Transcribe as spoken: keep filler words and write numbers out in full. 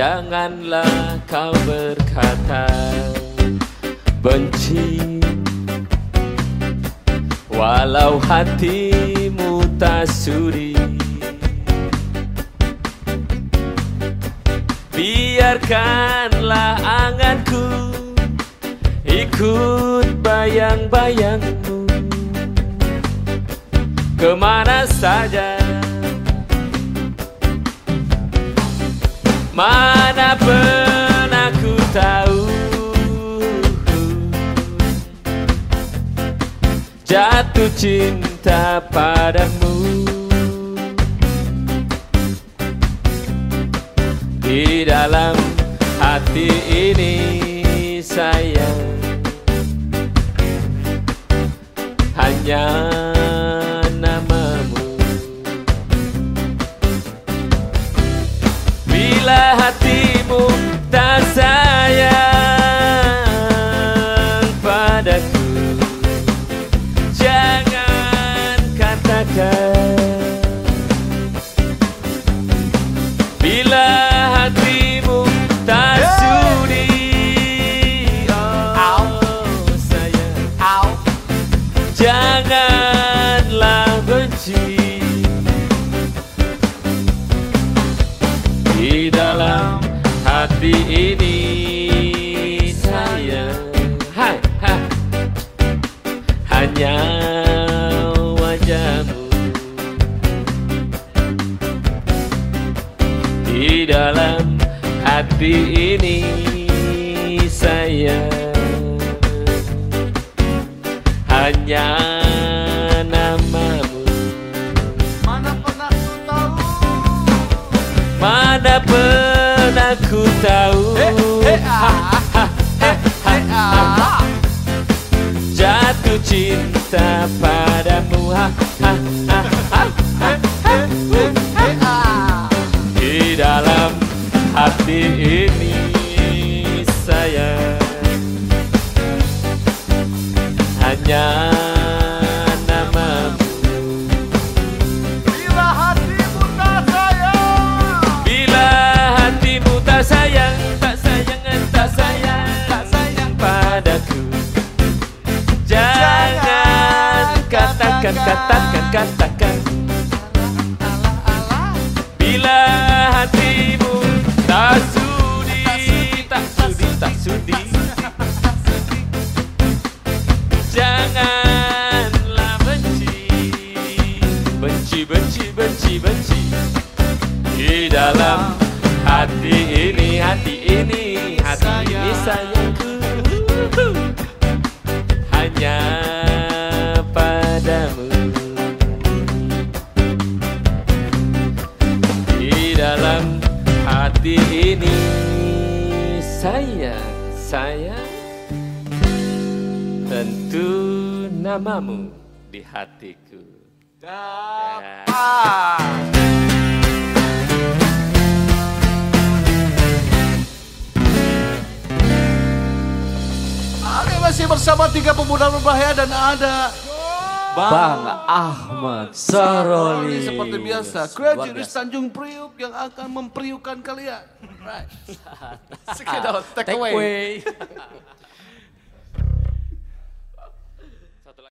Janganlah kau berkata benci, walau hatimu tak sudi. Biarkanlah anganku ikut bayang-bayangmu kemana saja, mana pun aku tahu jatuh cinta padamu. Di dalam hati ini sayang, hanya namamu. Bila hatimu tak sayang padaku, jangan katakan. Bila hatimu tak sudi, oh sayang, janganlah benci. Di dalam hati ini sayang, hai, hai, hanya wajahmu. Di dalam hati ini sayang, hanya namamu. Mana pernah ku tahu, mana pernah ku tahu, eh, eh, ah, eh, eh, ah. jatuh cinta padamu. Ha, ha, ha, ha, ha, ha. Di dalam hati ini sayang, hanya namamu. Bila hatimu tak sayang, Bila hatimu tak sayang, tak sayang, tak sayang, tak sayang padaku, jangan katakan, katakan, katakan. Bila hatimu tak sudi, tak sudi, tak sudi, janganlah benci, benci, benci, benci, benci. Di dalam hati ini, hati ini, hati ini sayangku, hanya padamu. Di dalam hati ini sayang, sayang, tentu namamu di hatiku. dapat. Oke, masih bersama tiga pemuda berbahaya dan ada Bang Ahmad Saroli. Seperti biasa, Crazy Rich Tanjung Priuk yang akan mempriukan kalian. Right. Sekedar take away.